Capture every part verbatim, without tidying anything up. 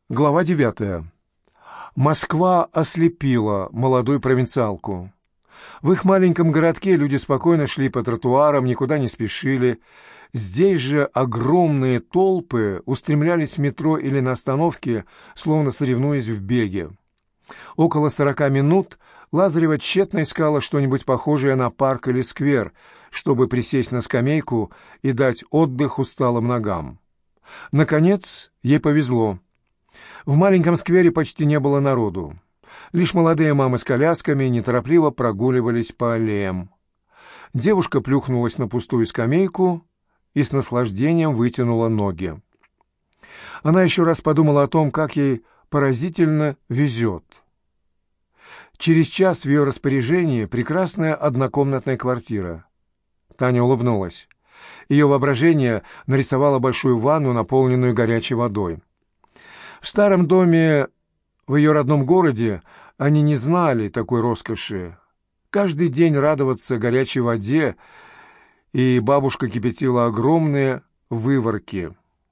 Глава девятая. Москва ослепила молодую провинциалку. В их маленьком городке люди спокойно шли по тротуарам, никуда не спешили. Здесь же огромные толпы устремлялись в метро или на остановке, словно соревнуясь в беге. Около сорока минут Лазарева тщетно искала что-нибудь похожее на парк или сквер, чтобы присесть на скамейку и дать отдых усталым ногам. Наконец, ей повезло. В маленьком сквере почти не было народу. Лишь молодые мамы с колясками неторопливо прогуливались по аллеям. Девушка плюхнулась на пустую скамейку и с наслаждением вытянула ноги. Она еще раз подумала о том, как ей поразительно везет. Через час в ее распоряжении прекрасная однокомнатная квартира. Таня улыбнулась. Ее воображение нарисовало большую ванну, наполненную горячей водой. В старом доме в ее родном городе они не знали такой роскоши. Каждый день радоваться горячей воде, и бабушка кипятила огромные выворки.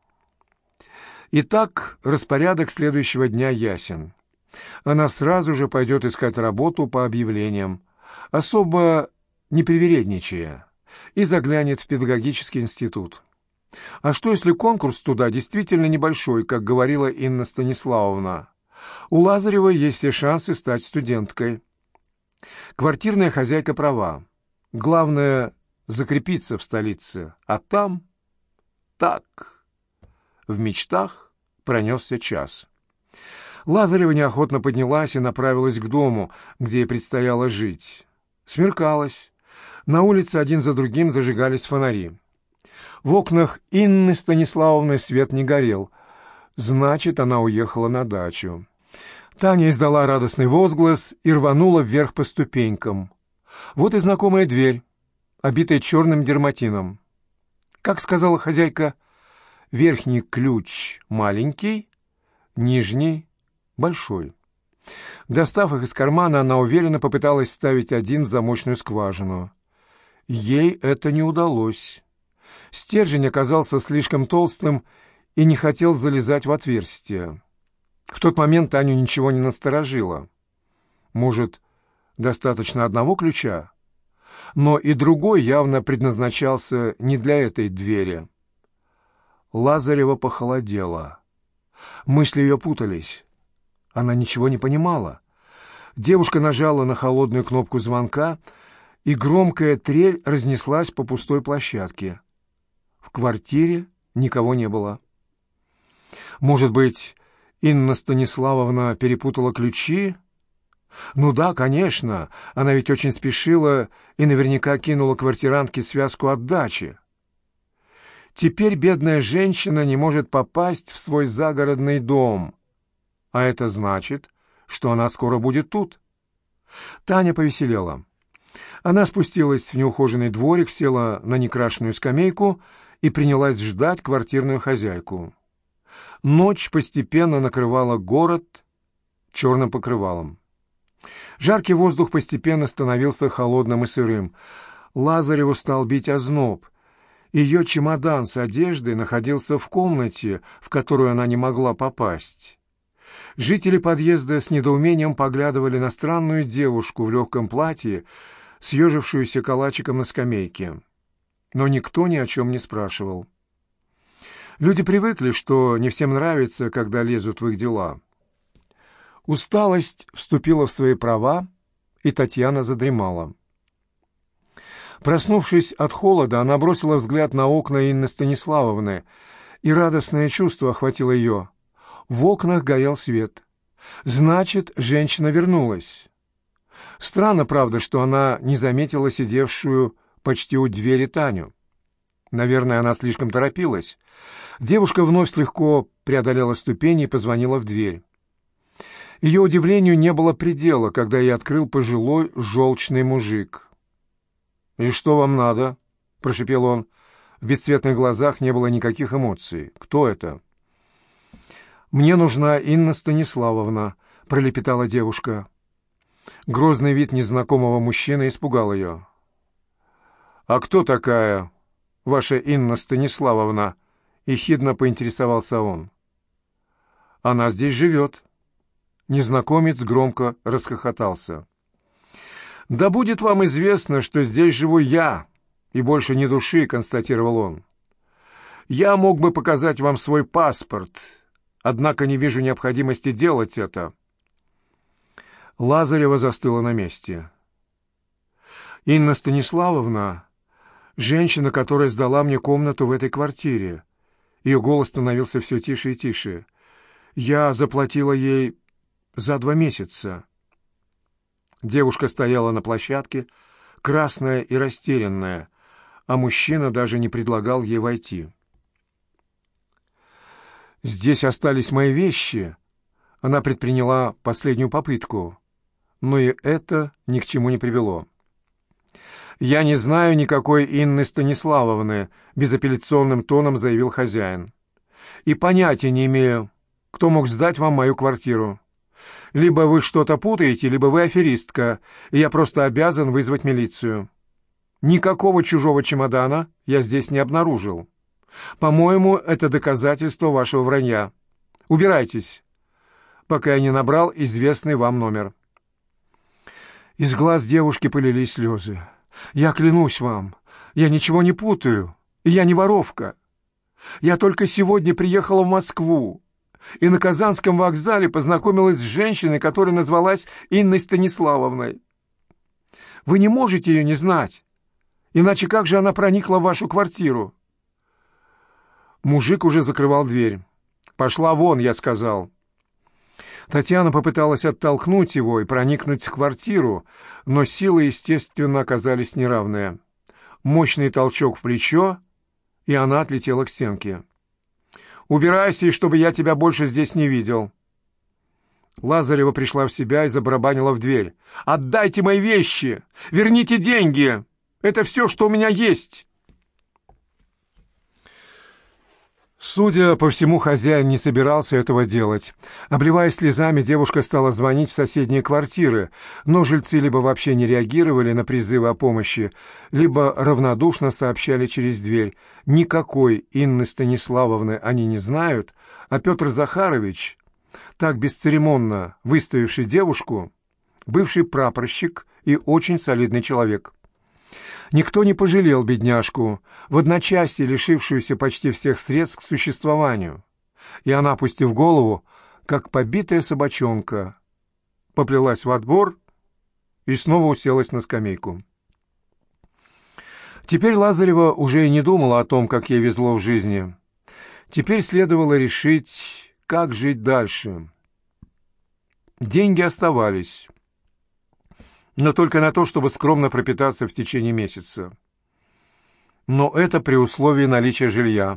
Итак, распорядок следующего дня ясен. Она сразу же пойдет искать работу по объявлениям, особо не привередничая, и заглянет в педагогический институт. А что, если конкурс туда действительно небольшой, как говорила Инна Станиславовна? У Лазаревой есть все шансы стать студенткой. Квартирная хозяйка права. Главное — закрепиться в столице. А там... так... В мечтах пронесся час. Лазарева неохотно поднялась и направилась к дому, где ей предстояло жить. Смеркалось. На улице один за другим зажигались фонари. В окнах Инны Станиславовны свет не горел. Значит, она уехала на дачу. Таня издала радостный возглас и рванула вверх по ступенькам. Вот и знакомая дверь, обитая черным дерматином. Как сказала хозяйка, верхний ключ маленький, нижний большой. Достав их из кармана, она уверенно попыталась вставить один в замочную скважину. Ей это не удалось. Стержень оказался слишком толстым и не хотел залезать в отверстие. В тот момент Таню ничего не насторожило. Может, достаточно одного ключа? Но и другой явно предназначался не для этой двери. Лазарева похолодела. Мысли ее путались. Она ничего не понимала. Девушка нажала на холодную кнопку звонка, и громкая трель разнеслась по пустой площадке. В квартире никого не было. Может быть, Инна Станиславовна перепутала ключи? Ну да, конечно, она ведь очень спешила и наверняка кинула квартирантке связку отдачи. Теперь бедная женщина не может попасть в свой загородный дом. А это значит, что она скоро будет тут. Таня повеселела. Она спустилась в неухоженный дворик, села на некрашенную скамейку и принялась ждать квартирную хозяйку. Ночь постепенно накрывала город черным покрывалом. Жаркий воздух постепенно становился холодным и сырым. Лазареву стал бить озноб. Ее чемодан с одеждой находился в комнате, в которую она не могла попасть. Жители подъезда с недоумением поглядывали на странную девушку в легком платье, съежившуюся калачиком на скамейке. Но никто ни о чем не спрашивал. Люди привыкли, что не всем нравится, когда лезут в их дела. Усталость вступила в свои права, и Татьяна задремала. Проснувшись от холода, она бросила взгляд на окна Инны Станиславовны, и радостное чувство охватило ее. В окнах горел свет. Значит, женщина вернулась. Странно, правда, что она не заметила сидевшую почти у двери Таню. Наверное, она слишком торопилась. Девушка вновь легко преодолела ступени и позвонила в дверь. Ее удивлению не было предела, когда ей открыл пожилой желчный мужик. «И что вам надо?» — прошипел он. В бесцветных глазах не было никаких эмоций. «Кто это?» «Мне нужна Инна Станиславовна», — пролепетала девушка. Грозный вид незнакомого мужчины испугал ее. «А кто такая ваша Инна Станиславовна?» — ехидно поинтересовался он. Она здесь живет». Незнакомец громко расхохотался. «Да будет вам известно, что здесь живу я, и больше ни души», — констатировал он. «Я мог бы показать вам свой паспорт, однако не вижу необходимости делать это». Лазарева застыла на месте. «Инна Станиславовна, женщина, которая сдала мне комнату в этой квартире». Ее голос становился все тише и тише. «Я заплатила ей за два месяца». Девушка стояла на площадке, красная и растерянная, а мужчина даже не предлагал ей войти. «Здесь остались мои вещи». Она предприняла последнюю попытку, но и это ни к чему не привело. «Я не знаю никакой Инны Станиславовны», — безапелляционным тоном заявил хозяин. «И понятия не имею, кто мог сдать вам мою квартиру. Либо вы что-то путаете, либо вы аферистка, и я просто обязан вызвать милицию. Никакого чужого чемодана я здесь не обнаружил. По-моему, это доказательство вашего вранья. Убирайтесь, пока я не набрал известный вам номер». Из глаз девушки полились слезы. «Я клянусь вам, я ничего не путаю, и я не воровка. Я только сегодня приехала в Москву, и на Казанском вокзале познакомилась с женщиной, которая назвалась Инной Станиславовной. Вы не можете ее не знать, иначе как же она проникла в вашу квартиру?» Мужик уже закрывал дверь. «Пошла вон», — я сказал. Татьяна попыталась оттолкнуть его и проникнуть в квартиру, но силы, естественно, оказались неравные. Мощный толчок в плечо, и она отлетела к стенке. «Убирайся, и чтобы я тебя больше здесь не видел». Лазарева пришла в себя и забарабанила в дверь. «Отдайте мои вещи! Верните деньги! Это все, что у меня есть!» Судя по всему, хозяин не собирался этого делать. Обливаясь слезами, девушка стала звонить в соседние квартиры, но жильцы либо вообще не реагировали на призывы о помощи, либо равнодушно сообщали через дверь. Никакой Инны Станиславовны они не знают, а Петр Захарович, так бесцеремонно выставивший девушку, бывший прапорщик и очень солидный человек. Никто не пожалел бедняжку, в одночасье лишившуюся почти всех средств к существованию. И она, опустив голову, как побитая собачонка, поплелась во двор и снова уселась на скамейку. Теперь Лазарева уже и не думала о том, как ей везло в жизни. Теперь следовало решить, как жить дальше. Деньги оставались, но только на то, чтобы скромно пропитаться в течение месяца. Но это при условии наличия жилья.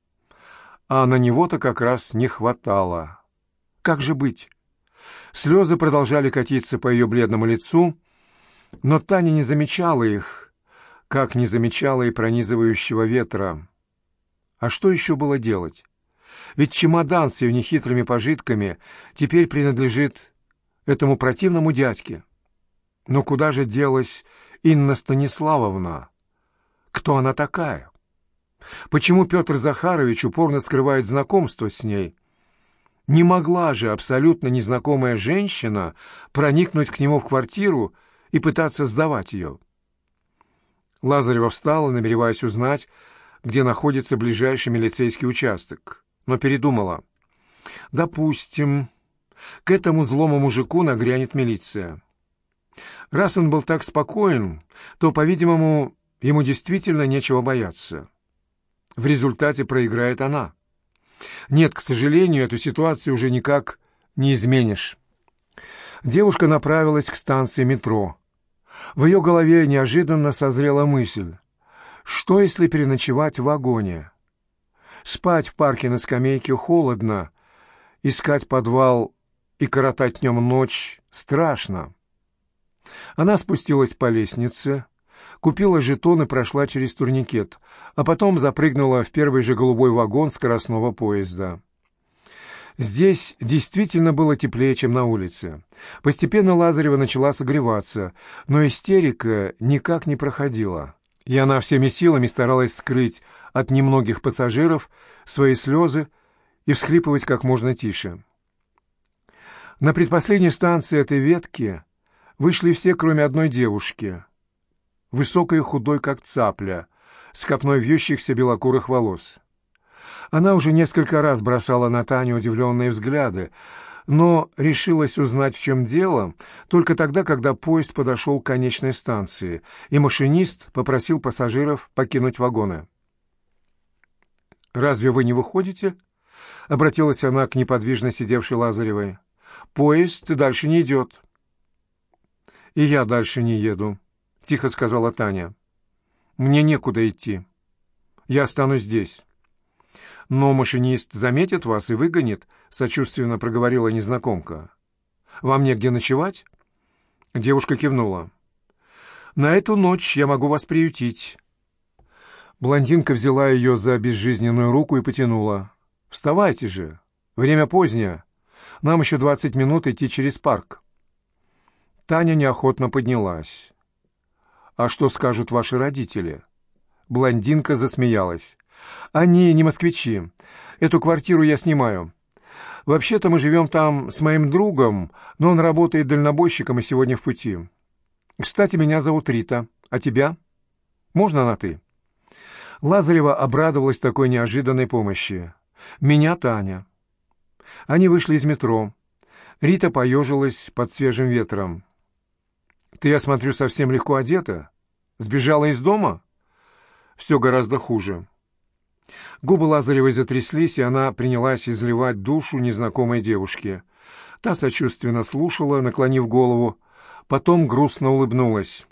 А на него-то как раз не хватало. Как же быть? Слезы продолжали катиться по ее бледному лицу, но Таня не замечала их, как не замечала и пронизывающего ветра. А что еще было делать? Ведь чемодан с ее нехитрыми пожитками теперь принадлежит этому противному дядьке. Но куда же делась Инна Станиславовна? Кто она такая? Почему Петр Захарович упорно скрывает знакомство с ней? Не могла же абсолютно незнакомая женщина проникнуть к нему в квартиру и пытаться сдавать ее. Лазарева встала, намереваясь узнать, где находится ближайший милицейский участок, но передумала. Допустим, к этому злому мужику нагрянет милиция. Раз он был так спокоен, то, по-видимому, ему действительно нечего бояться. В результате проиграет она. Нет, к сожалению, эту ситуацию уже никак не изменишь. Девушка направилась к станции метро. В ее голове неожиданно созрела мысль. Что, если переночевать в вагоне? Спать в парке на скамейке холодно, искать подвал и коротать днем ночь страшно. Она спустилась по лестнице, купила жетон и прошла через турникет, а потом запрыгнула в первый же голубой вагон скоростного поезда. Здесь действительно было теплее, чем на улице. Постепенно Лазарева начала согреваться, но истерика никак не проходила, и она всеми силами старалась скрыть от немногих пассажиров свои слезы и всхлипывать как можно тише. На предпоследней станции этой ветки вышли все, кроме одной девушки, высокой и худой, как цапля, с копной вьющихся белокурых волос. Она уже несколько раз бросала на Таню удивленные взгляды, но решилась узнать, в чем дело, только тогда, когда поезд подошел к конечной станции, и машинист попросил пассажиров покинуть вагоны. «Разве вы не выходите?» — обратилась она к неподвижно сидевшей Лазаревой. «Поезд дальше не идет». «И я дальше не еду», — тихо сказала Таня. «Мне некуда идти. Я останусь здесь». «Но машинист заметит вас и выгонит», — сочувственно проговорила незнакомка. «Вам негде ночевать?» Девушка кивнула. «На эту ночь я могу вас приютить». Блондинка взяла ее за безжизненную руку и потянула. «Вставайте же! Время позднее. Нам еще двадцать минут идти через парк». Таня неохотно поднялась. «А что скажут ваши родители?» Блондинка засмеялась. «Они не москвичи. Эту квартиру я снимаю. Вообще-то мы живем там с моим другом, но он работает дальнобойщиком и сегодня в пути. Кстати, меня зовут Рита. А тебя? Можно на «ты»?» Лазарева обрадовалась такой неожиданной помощи. «Меня Таня». Они вышли из метро. Рита поежилась под свежим ветром. «Ты, я смотрю, совсем легко одета. Сбежала из дома?» «Все гораздо хуже». Губы Лазаревой затряслись, и она принялась изливать душу незнакомой девушке. Та сочувственно слушала, наклонив голову, потом грустно улыбнулась.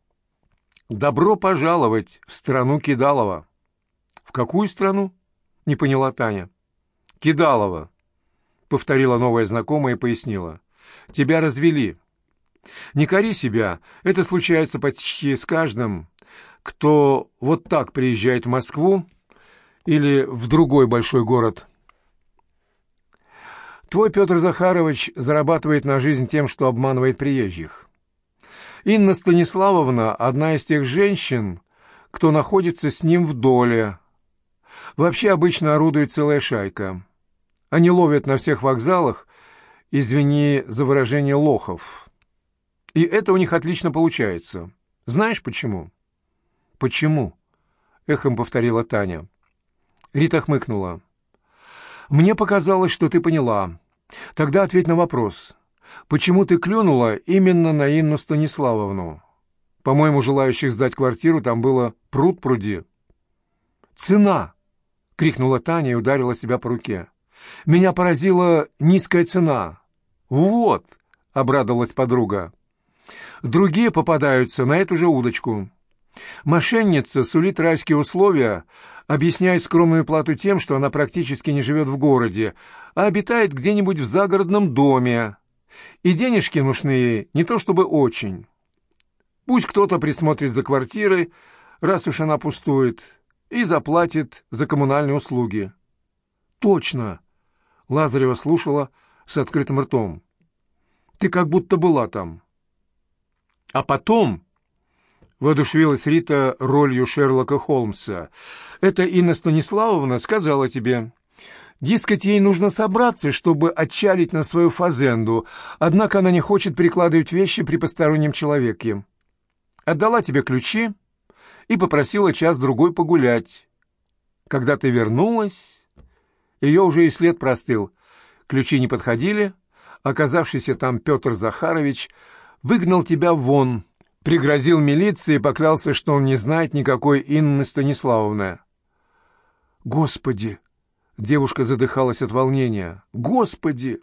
«Добро пожаловать в страну Кидалова». «В какую страну?» — не поняла Таня. «Кидалова», — повторила новая знакомая и пояснила. «Тебя развели. Не кори себя, это случается почти с каждым, кто вот так приезжает в Москву или в другой большой город. Твой Петр Захарович зарабатывает на жизнь тем, что обманывает приезжих. Инна Станиславовна — одна из тех женщин, кто находится с ним в доле. Вообще обычно орудует целая шайка. Они ловят на всех вокзалах, извини за выражение, лохов. И это у них отлично получается. Знаешь почему?» «Почему?» — эхом повторила Таня. Рита хмыкнула. «Мне показалось, что ты поняла. Тогда ответь на вопрос. Почему ты клюнула именно на Инну Станиславовну? По-моему, желающих сдать квартиру там было пруд-пруди». «Цена!» — крикнула Таня и ударила себя по руке. «Меня поразила низкая цена». «Вот!» — обрадовалась подруга. «Другие попадаются на эту же удочку. Мошенница сулит райские условия, объясняет скромную плату тем, что она практически не живет в городе, а обитает где-нибудь в загородном доме. И денежки нужны ей не то чтобы очень. Пусть кто-то присмотрит за квартирой, раз уж она пустует, и заплатит за коммунальные услуги». «Точно!» — Лазарева слушала с открытым ртом. «Ты как будто была там». «А потом...» — воодушевилась Рита ролью Шерлока Холмса. «Это Инна Станиславовна сказала тебе. Дескать, ей нужно собраться, чтобы отчалить на свою фазенду, однако она не хочет прикладывать вещи при постороннем человеке. Отдала тебе ключи и попросила час-другой погулять. Когда ты вернулась, ее уже и след простыл. Ключи не подходили, оказавшийся там Петр Захарович выгнал тебя вон». Пригрозил милиции и поклялся, что он не знает никакой Инны Станиславовны. «Господи!» — девушка задыхалась от волнения. «Господи!»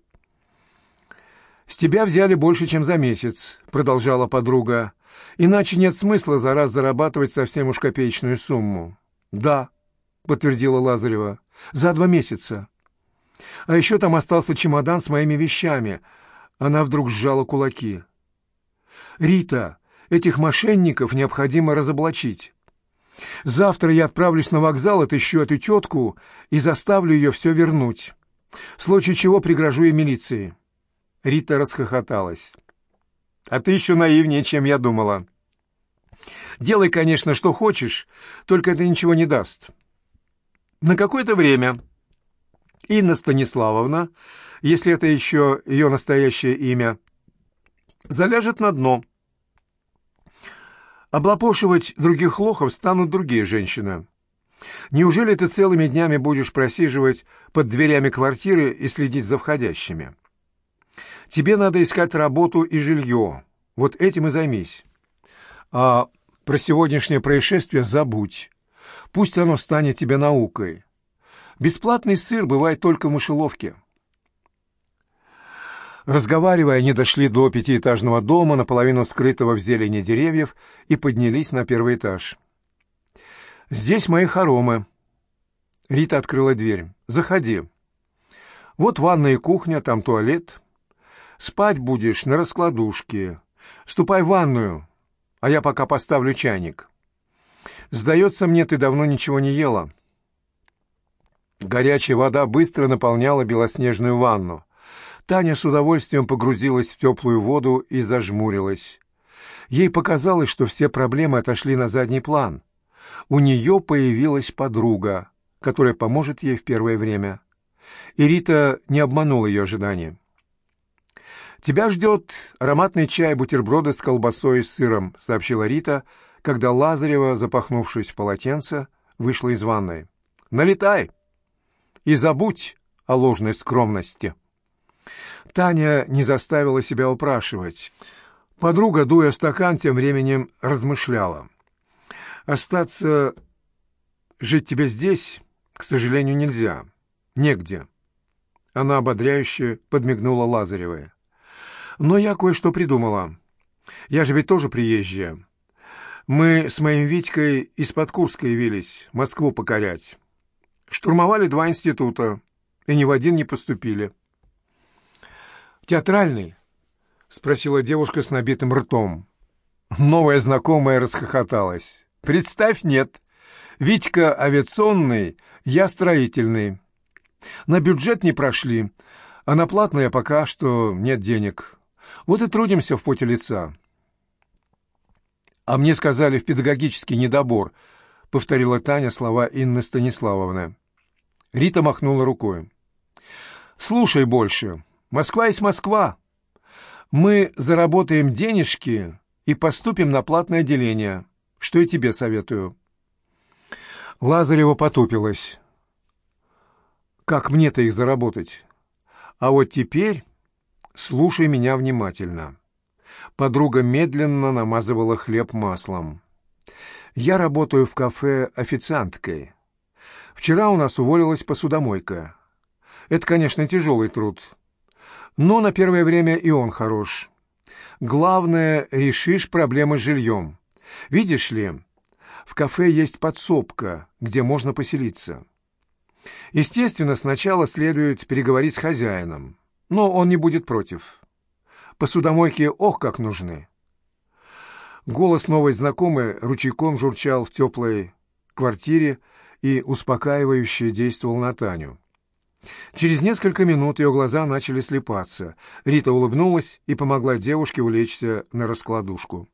«С тебя взяли больше, чем за месяц», — продолжала подруга. «Иначе нет смысла за раз зарабатывать совсем уж копеечную сумму». «Да», — подтвердила Лазарева, — «за два месяца. А еще там остался чемодан с моими вещами». Она вдруг сжала кулаки. «Рита, этих мошенников необходимо разоблачить. Завтра я отправлюсь на вокзал, отыщу эту тетку и заставлю ее все вернуть. В случае чего пригрожу ей милиции». Рита расхохоталась. «А ты еще наивнее, чем я думала. Делай, конечно, что хочешь, только это ничего не даст. На какое-то время Инна Станиславовна, если это еще ее настоящее имя, заляжет на дно. Облапошивать других лохов станут другие женщины. Неужели ты целыми днями будешь просиживать под дверями квартиры и следить за входящими? Тебе надо искать работу и жилье. Вот этим и займись. А про сегодняшнее происшествие забудь. Пусть оно станет тебе наукой. Бесплатный сыр бывает только в мышеловке. Разговаривая, они дошли до пятиэтажного дома, наполовину скрытого в зелени деревьев, и поднялись на первый этаж. «Здесь мои хоромы». Рита открыла дверь. «Заходи. Вот ванная и кухня, там туалет. Спать будешь на раскладушке. Ступай в ванную, а я пока поставлю чайник. Сдается мне, ты давно ничего не ела». Горячая вода быстро наполняла белоснежную ванну. Таня с удовольствием погрузилась в теплую воду и зажмурилась. Ей показалось, что все проблемы отошли на задний план. У нее появилась подруга, которая поможет ей в первое время. И Рита не обманула ее ожидания. «Тебя ждет ароматный чай, бутерброды с колбасой и сыром», — сообщила Рита, когда Лазарева, запахнувшись в полотенце, вышла из ванной. «Налетай и забудь о ложной скромности». Таня не заставила себя упрашивать. Подруга, дуя стакан, тем временем размышляла. «Остаться, жить тебе здесь, к сожалению, нельзя. Негде». Она ободряюще подмигнула Лазаревой. «Но я кое-что придумала. Я же ведь тоже приезжая. Мы с моим Витькой из-под Курска явились, Москву покорять. Штурмовали два института, и ни в один не поступили». «Театральный?» — спросила девушка с набитым ртом. Новая знакомая расхохоталась. «Представь, нет. Витька авиационный, я строительный. На бюджет не прошли, а на платное пока что нет денег. Вот и трудимся в поте лица». «А мне сказали, в педагогический недобор», — повторила Таня слова Инны Станиславовны. Рита махнула рукой. «Слушай больше. Москва есть Москва. Мы заработаем денежки и поступим на платное отделение, что и тебе советую». Лазарева потупилась. «Как мне-то их заработать? А вот теперь слушай меня внимательно». Подруга медленно намазывала хлеб маслом. «Я работаю в кафе официанткой. Вчера у нас уволилась посудомойка. Это, конечно, тяжелый труд. Но на первое время и он хорош. Главное, решишь проблемы с жильем. Видишь ли, в кафе есть подсобка, где можно поселиться. Естественно, сначала следует переговорить с хозяином, но он не будет против. Посудомойки ох как нужны». Голос новой знакомой ручейком журчал в теплой квартире и успокаивающе действовал на Таню. Через несколько минут ее глаза начали слепаться. Рита улыбнулась и помогла девушке улечься на раскладушку.